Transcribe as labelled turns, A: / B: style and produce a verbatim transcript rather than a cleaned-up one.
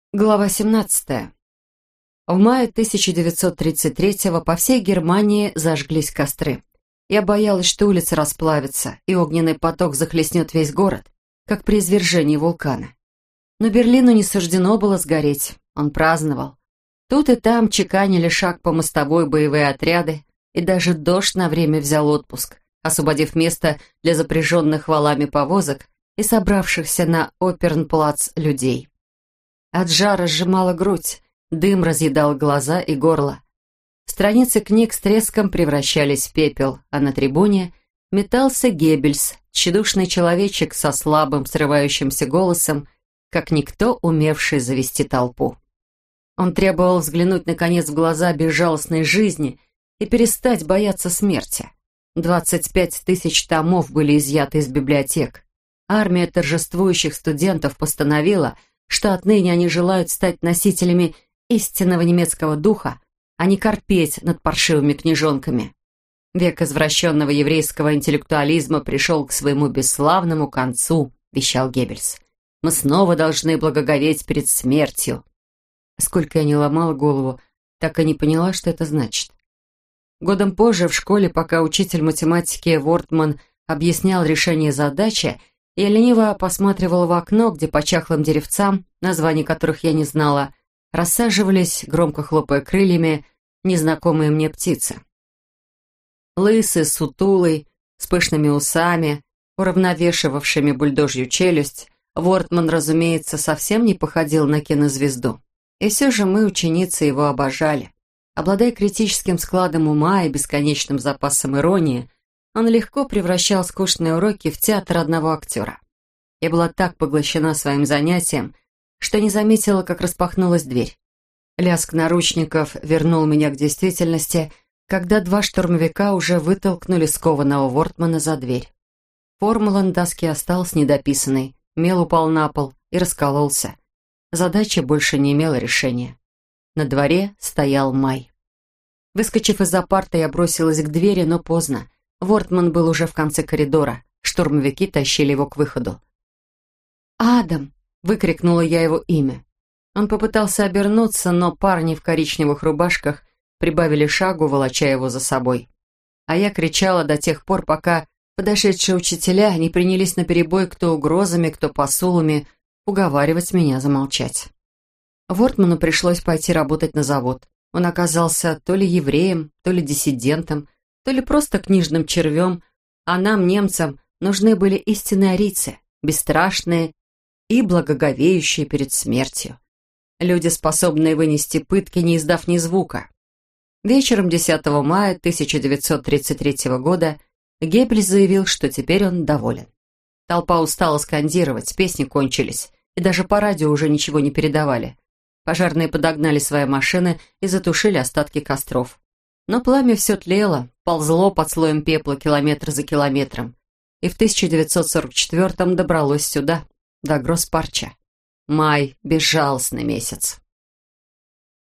A: Глава семнадцатая. В мае тысяча девятьсот тридцать третьего по всей Германии зажглись костры. Я боялась, что улицы расплавятся, и огненный поток захлестнет весь город, как при извержении вулкана. Но Берлину не суждено было сгореть, он праздновал. Тут и там чеканили шаг по мостовой боевые отряды, и даже дождь на время взял отпуск, освободив место для запряженных валами повозок и собравшихся на Опернплац людей. От жара сжимала грудь, дым разъедал глаза и горло. Страницы книг с треском превращались в пепел, а на трибуне метался Геббельс, тщедушный человечек со слабым, срывающимся голосом, как никто, умевший завести толпу. Он требовал взглянуть, наконец, в глаза безжалостной жизни и перестать бояться смерти. Двадцать пять тысяч томов были изъяты из библиотек. Армия торжествующих студентов постановила, что отныне они желают стать носителями истинного немецкого духа, а не корпеть над паршивыми книжонками. Век извращенного еврейского интеллектуализма пришел к своему бесславному концу, вещал Геббельс. Мы снова должны благоговеть перед смертью. Сколько я не ломала голову, так и не поняла, что это значит. Годом позже в школе, пока учитель математики Вортман объяснял решение задачи, я лениво посматривала в окно, где по чахлым деревцам, названий которых я не знала, рассаживались, громко хлопая крыльями, незнакомые мне птицы. Лысый, сутулый, с пышными усами, уравновешивавшими бульдожью челюсть, Вортман, разумеется, совсем не походил на кинозвезду. И все же мы, ученицы, его обожали. Обладая критическим складом ума и бесконечным запасом иронии, он легко превращал скучные уроки в театр одного актера. Я была так поглощена своим занятием, что не заметила, как распахнулась дверь. Лязг наручников вернул меня к действительности, когда два штурмовика уже вытолкнули скованного Вортмана за дверь. Формула на доске осталась недописанной, мел упал на пол и раскололся. Задача больше не имела решения. На дворе стоял май. Выскочив из-за парты, я бросилась к двери, но поздно. Вортман был уже в конце коридора. Штурмовики тащили его к выходу. «Адам!» — выкрикнула я его имя. Он попытался обернуться, но парни в коричневых рубашках прибавили шагу, волоча его за собой. А я кричала до тех пор, пока подошедшие учителя не принялись наперебой кто угрозами, кто посулами уговаривать меня замолчать. Вортману пришлось пойти работать на завод. Он оказался то ли евреем, то ли диссидентом, то ли просто книжным червем, а нам, немцам, нужны были истинные арийцы, бесстрашные и благоговеющие перед смертью. Люди, способные вынести пытки, не издав ни звука. Вечером десятого мая тысяча девятьсот тридцать третьего года Геббельс заявил, что теперь он доволен. Толпа устала скандировать, песни кончились, и даже по радио уже ничего не передавали. Пожарные подогнали свои машины и затушили остатки костров. Но пламя все тлело, ползло под слоем пепла километр за километром, и в тысяча девятьсот сорок четвёртом добралось сюда, до Гросс-Парча. Май — безжалостный месяц.